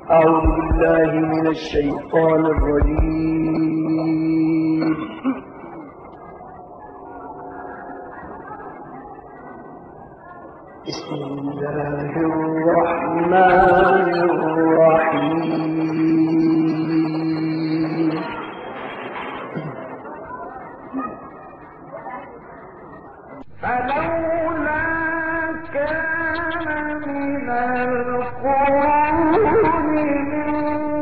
أعوذ بالله من الشيطان الرجيم. بسم الله الرحمن الرحيم. فلولا كان من القرون من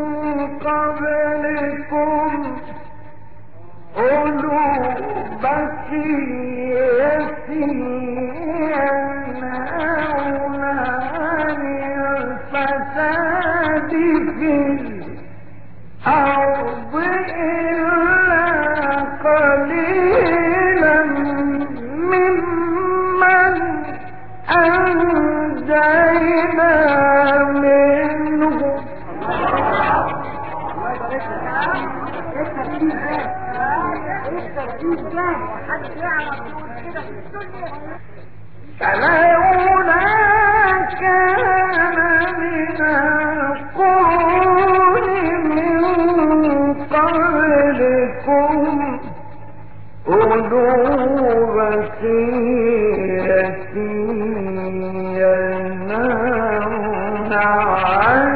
قبلكم أولو بقية ينهون عن الفساد في الأرض إلا قليلا ممن أنجينا منهم. فلولا كان من القرون من قبلكم أولو بقية ينهون عن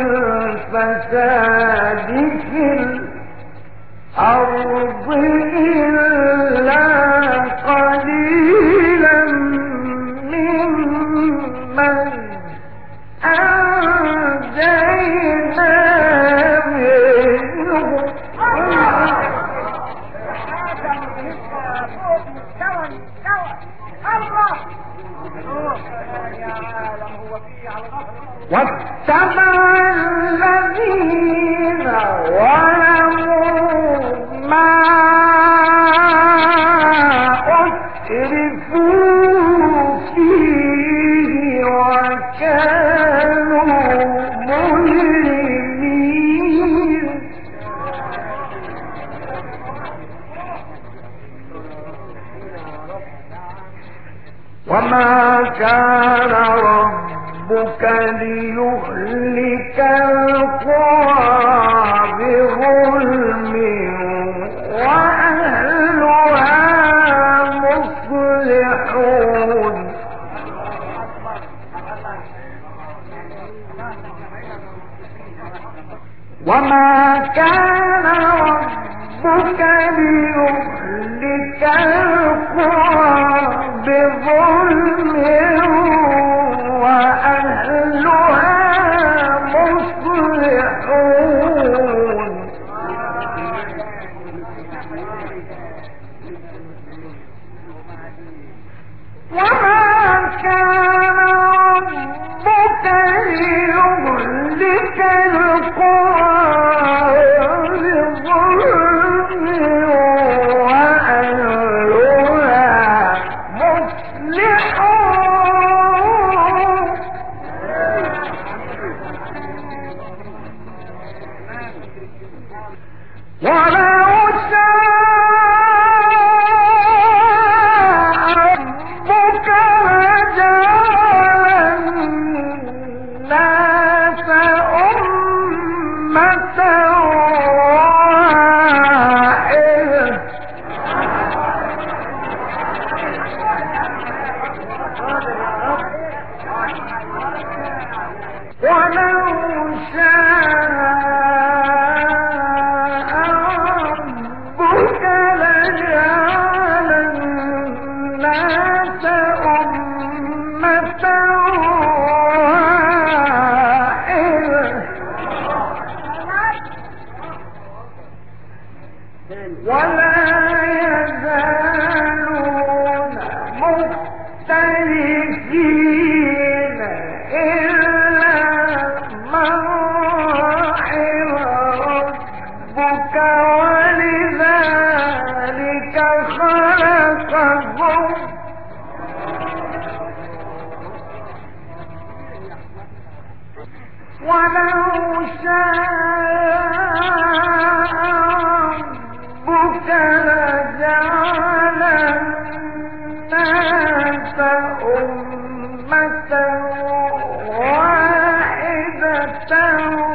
الفساد في الأرض إلا قليلا ممن أنجينا منهم. واتبع الذين ظلموا ما أسرفوا فيه وكانوا مجرمين. وما كان ربك ليهلك القرى بظلم وأهلها مصلحون. وما كان ربك ليهلك القرى بظلم وأهلها مصلحون. وما كان ربك ليهلك القرى بظلم وأهلها مصلحون. ولو شاء ربك لجعل الناس أمة واحدة ولو شاء ربك لجعل الناس أمة واحدة ولا يزالون مختلفين إلا من رحم ربك ولذلك خلقهم. ولو شاء ربك لجعل الناس أمة واحدة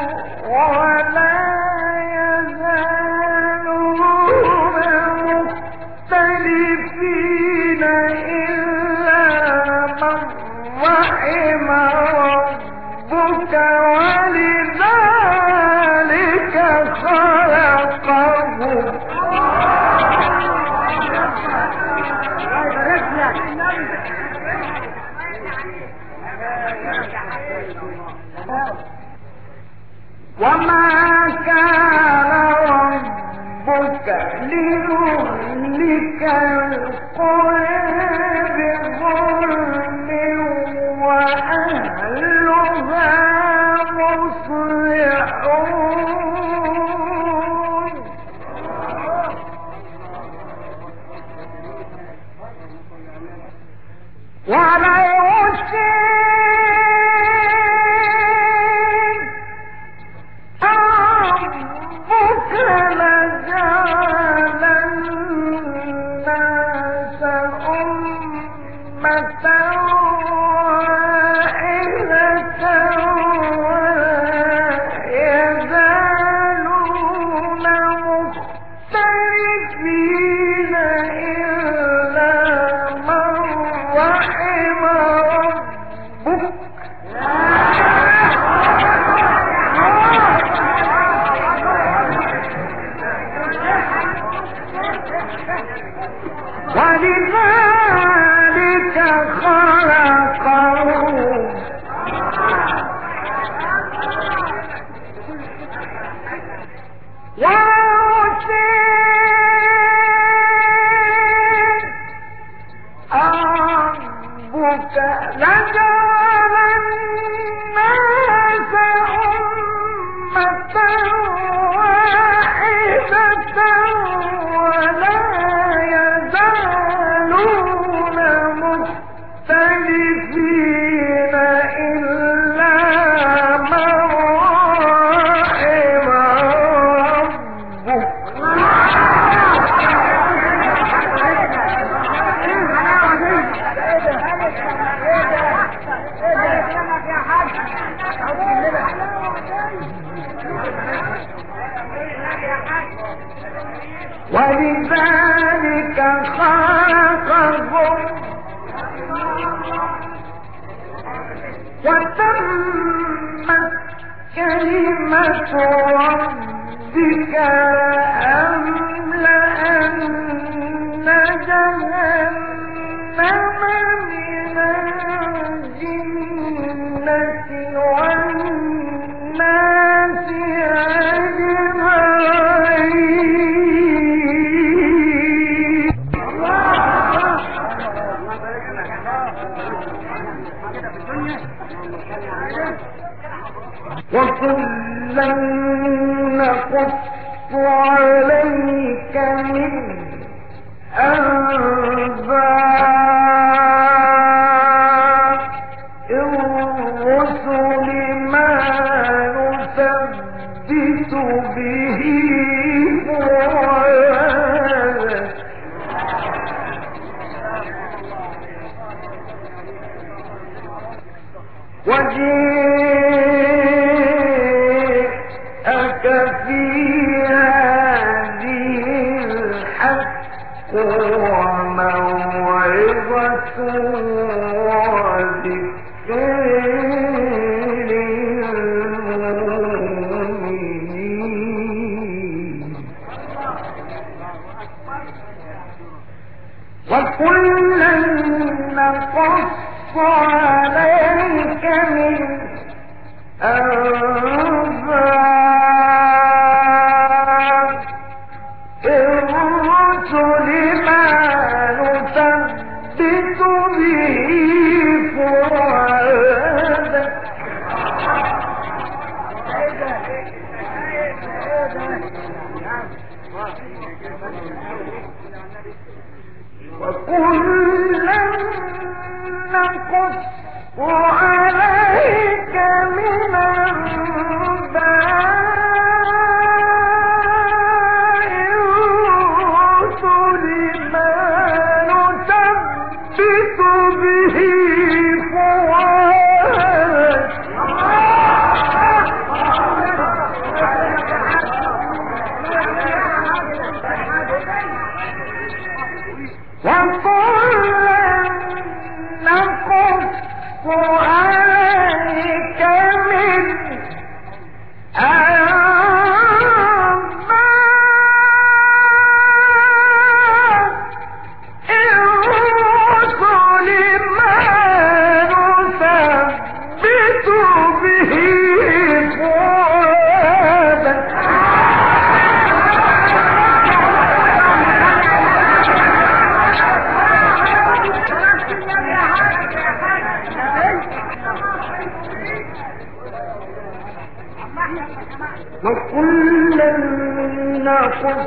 وكلا نقص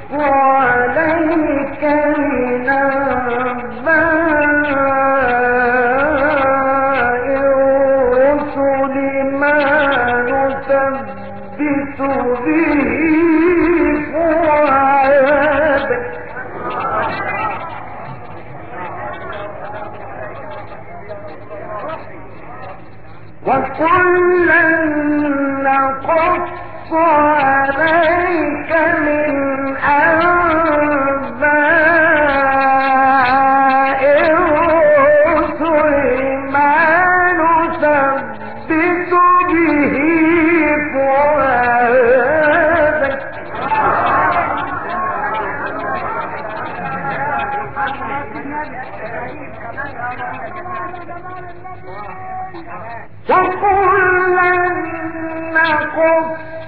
عليك من أنباء الرسل ما نثبت به فؤادك وكلا نقص عليك من أنباء الرسل ما نثبت به فؤادك وكلا نقص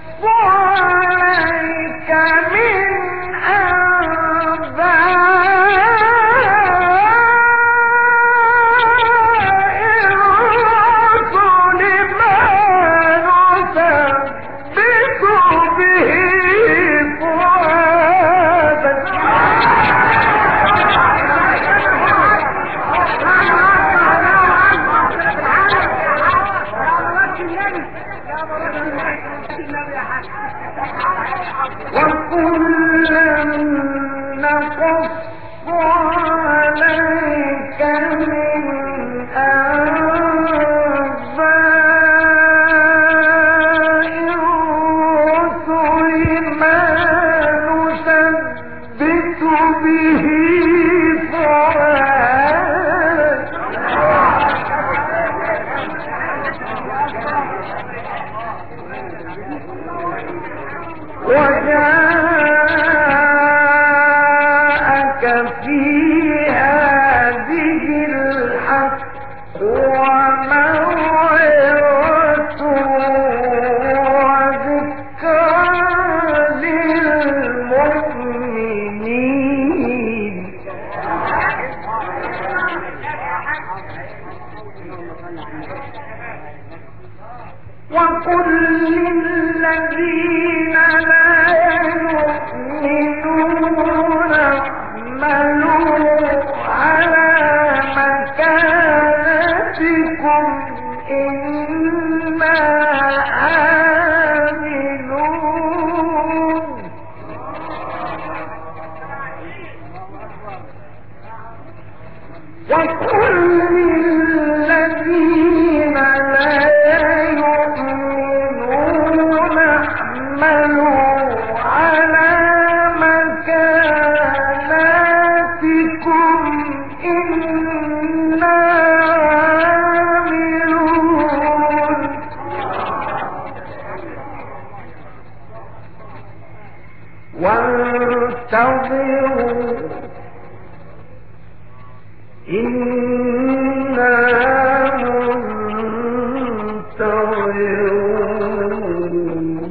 عليك من أنباء الرسل ما نثبت به فؤادك وكلا نقص عليك من أنباء الرسل ما نثبت به فؤادك وجاءك في هذه الحق وموعظة وذكرى للمؤمنين وقل للذين لا يؤمنون اعملوا على مكانتكم إنا عاملون وقل للذين لا يؤمنون اعملوا على مكانتكم إنا عاملون وانتظروا إنا منتظرون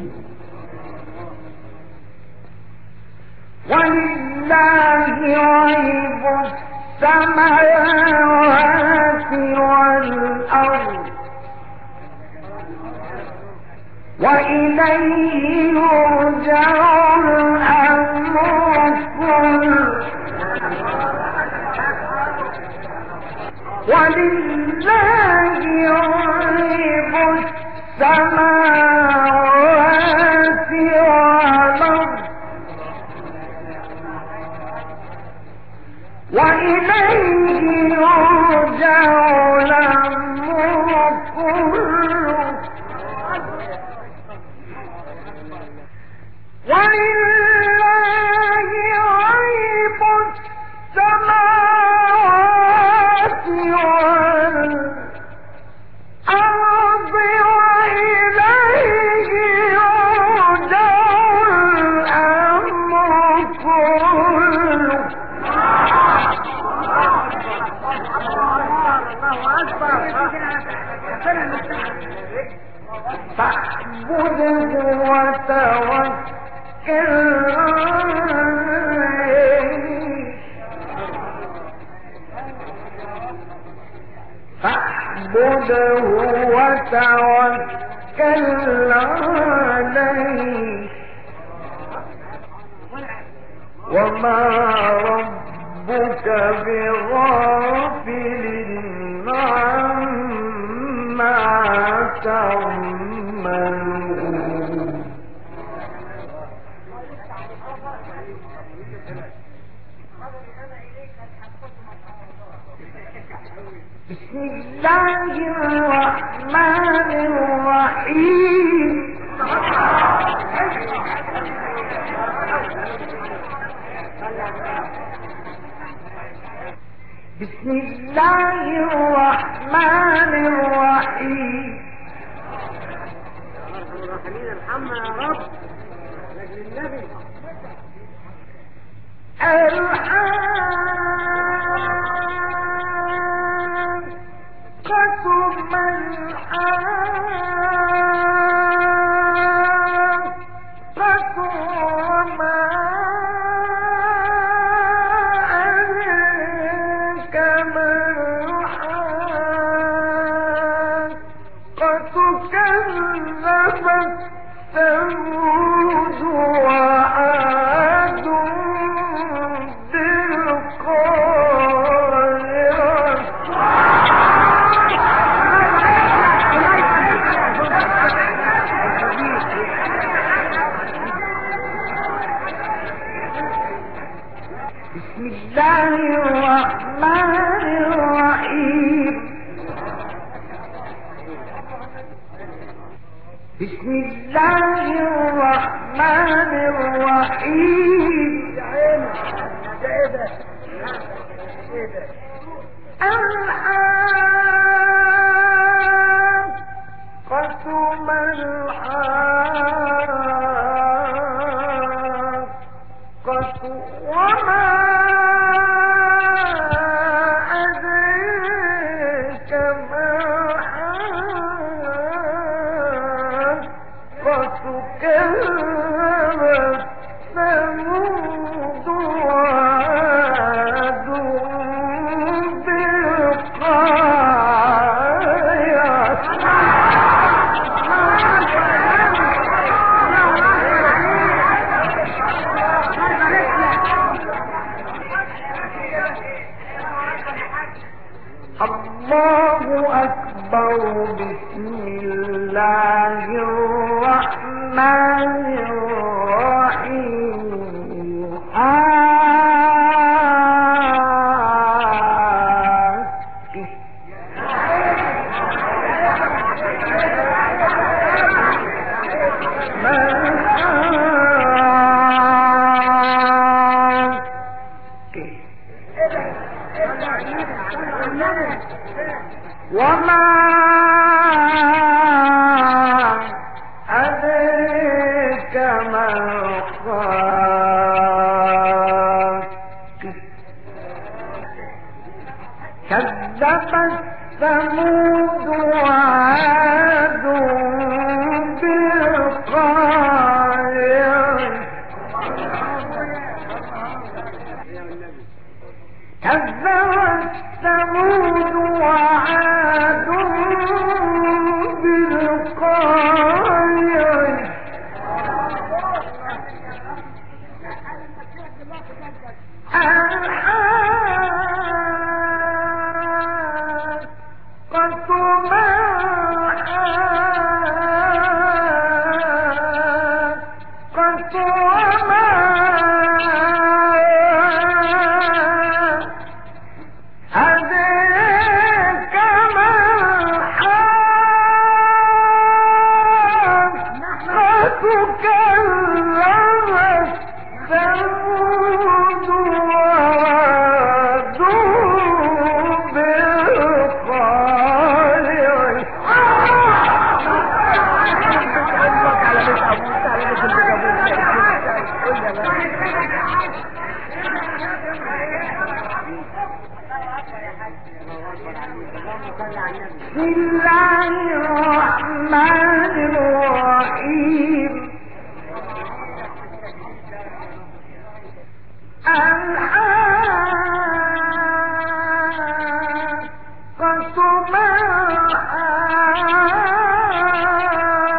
ولله غيب السماوات والأرض وإليه يرجع الأمر كله ولله غيب السماوات والأرض وإليه يرجع الأمر كله ولله غيب السماوات والأرض وإليه يرجع الأمر كله فاعبده وتوكل عليه فاعبده وتوكل عليه وما ربك بغافل عما تعملون بسم الله الرحمن الرحيم بسم الله الرحمن الرحيم ارحمنا يا رب لاجل النبي الحاقة ما الحاقة وما أدراك ما الحاقة كذبت ثمود وعاد بالقارعة بسم الله الرحمن الرحيم بسم الله الرحمن الرحيم الحاقة ما الحاقة وما أدراك ما الحاقة كذبت ثمود وعاد الله أكبر بسم الله الرحمن الرحيم وما أدريك ما الحاقة كذبت ثمود وعاد بالقارعة كذبت ثمود وعاد بالقارعة الحاقة ما الحاقة وما أدراك ما الحاقة كذبت ثمود وعاد بسم الله الرحمن الرحيم الحاقة ما الحاقة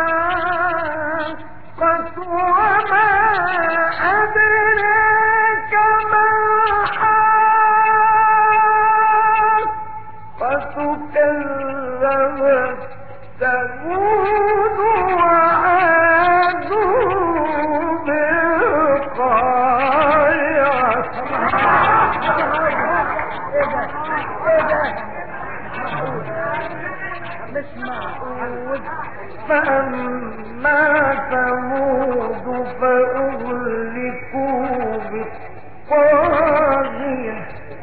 وأما ثمود فأهلكوا بالطاغية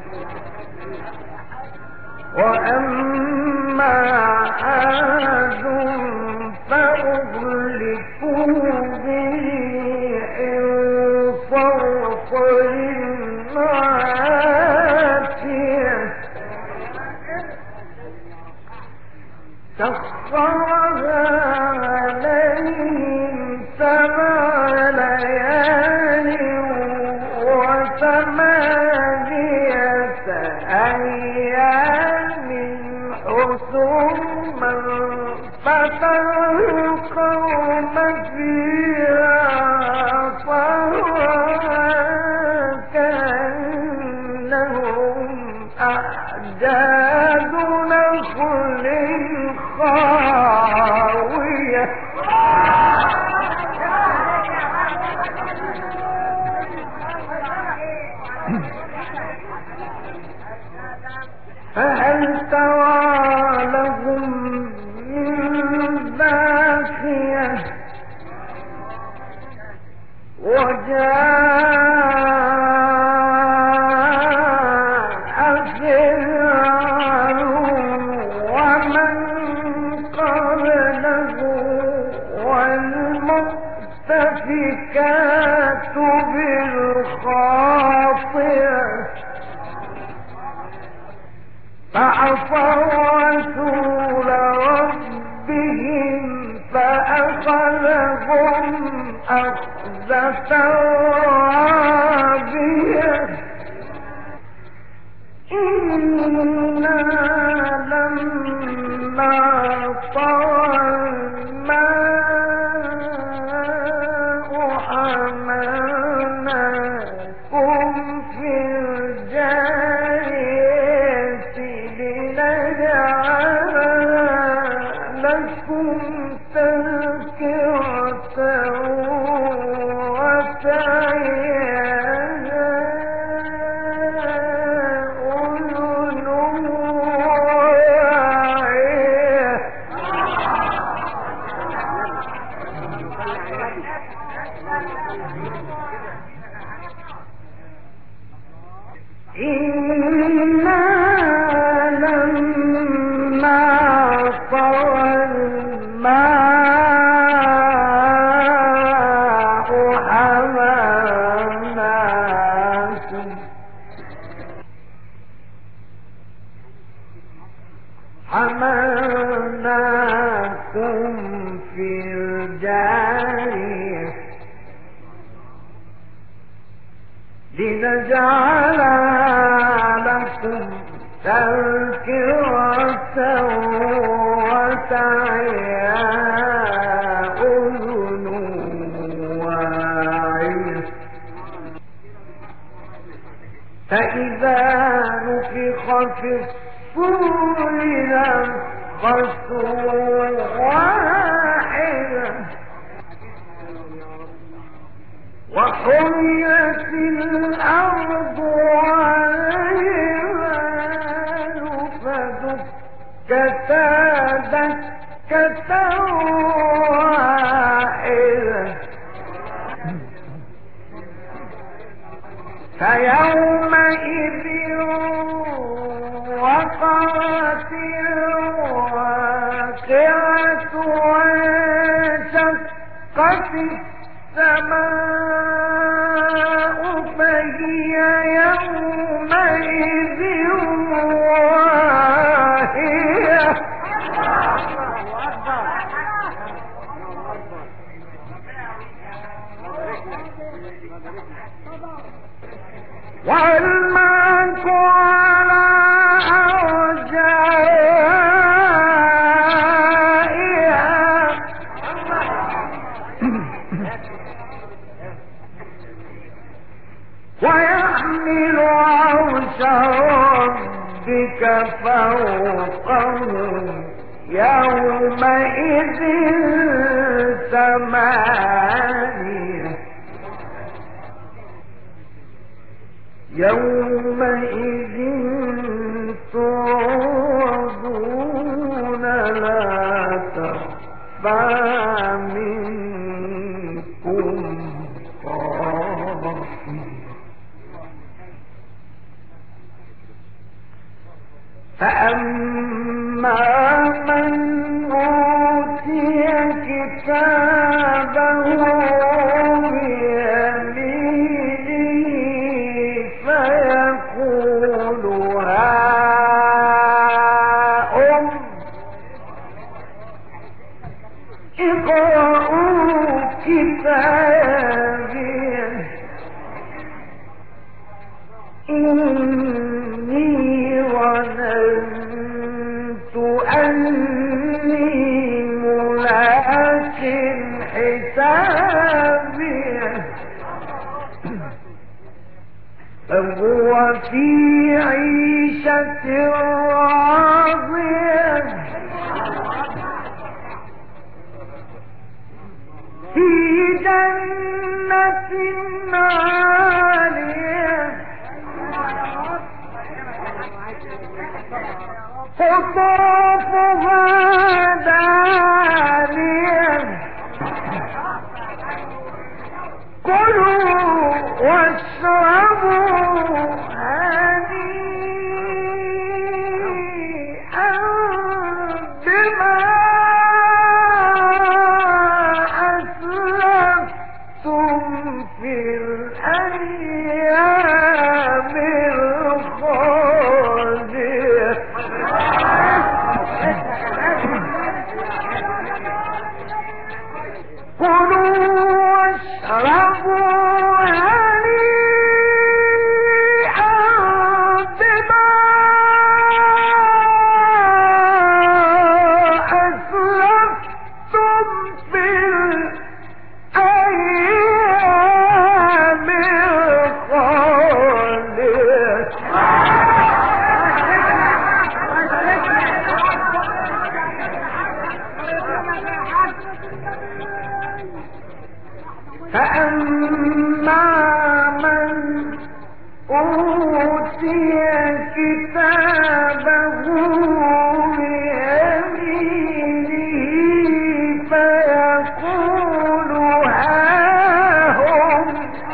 وأما عاد فأهلكوا بريح صرصر عاتية سخرها عليهم 7 ليال و8 أيام حسوما فترى القوم فيها صرعا كأنهم أعجاز نخل خاوية فهل ترى لهم من باقية وجاء فرعون ومن قبله والمؤتفكات بالخاطئة فعصوا رسول ربهم فأخذهم أخذة رابية إنا لما طغى الماء حملناكم في الجارية لنجعلها لكم تذكرة وتعيها أذن واعية إنا لما طغى الماء حملناكم في الجارية لنجعلها لكم تذكرة وتعيها أذن واعية فإذا نفخ في الصور نفخة واحدة وحملت الأرض والجبال فدكتا دكة واحدة فيومئذ وقعت الواقعة وانشقت السماء فهي يومئذ واهية والملك على أرجائها ويحمل عرش ربك فوقهم يومئذ 8 يومئذ تعرضون لا تخفى فمنكم قاسي فأما من أوتي كتابه بيمينه فيقول هاؤم اقرءوا كتابيه إني ظننت أني ملاق حسابيه فهو في عيشة راضية في جنة عالية قطوفها دانية كلوا واشربوا هنيئا بما أسلفتم في الأيام الخالية كلوا واشربوا هنيئا بما أسلفتم في الأيام الخالية فأما من أوتي كتابه بيمينه فيقول هاهم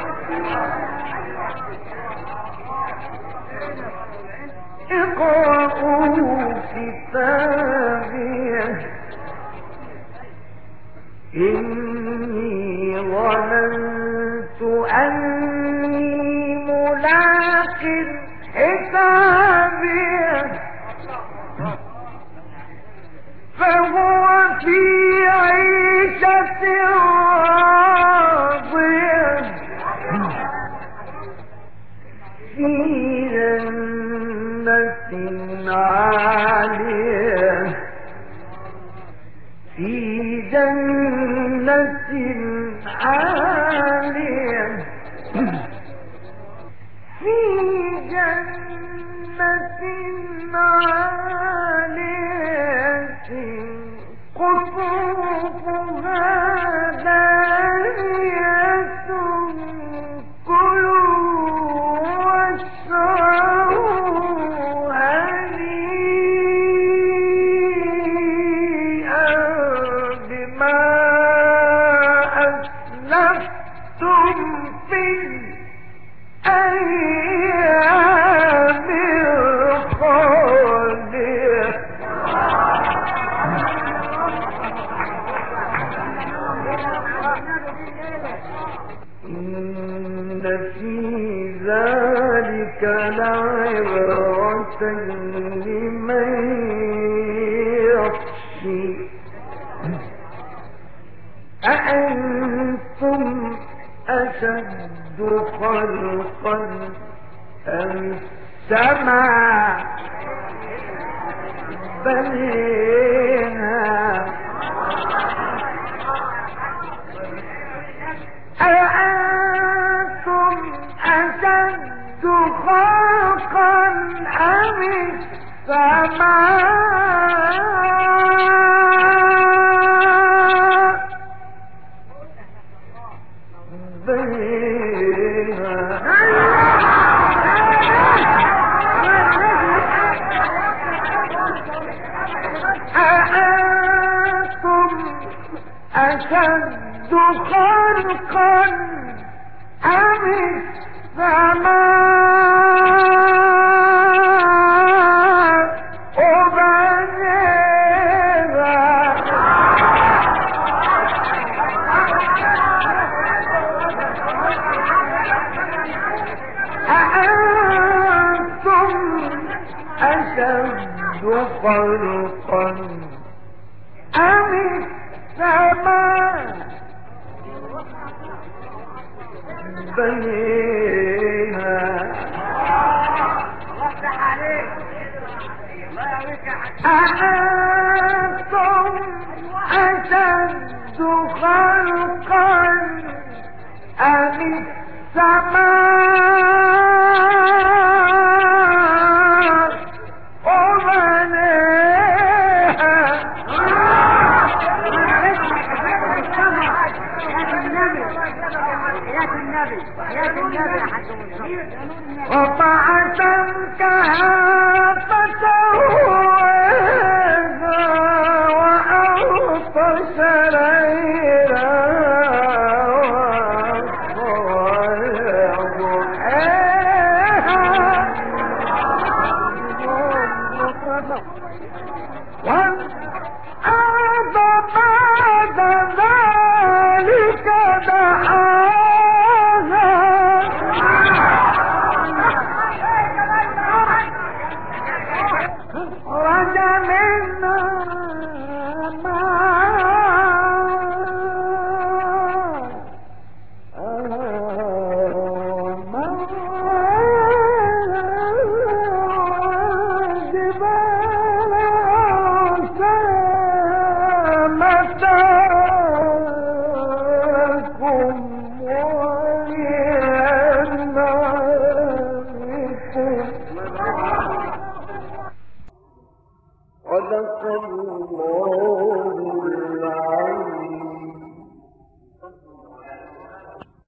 اقرءوا كتابيه إني ظننت أني ملاق حسابيه فهو في عيشة راضية في جنة عالية في جنة عالية في جنة عالية قطوفها دانية كلوا واشربوا هنيئا بما أسلفتم في الأيام الخالية إن في ذلك لعبرة لمن يخشي أأنتم أشد خلقا أم السماء بنيها أأنتم أشد خلقا أم السماء بنيها أأنتم أشد خلقا أم السماء بنيها أأنتم أشد خلقا أم السماء بنيها أأنتم أشد خلقا أم السماء وبعث الكهف سواها وأغطش ليلها والأرض بعد ذلك دحاها أخرج منها صدق الله العظيم.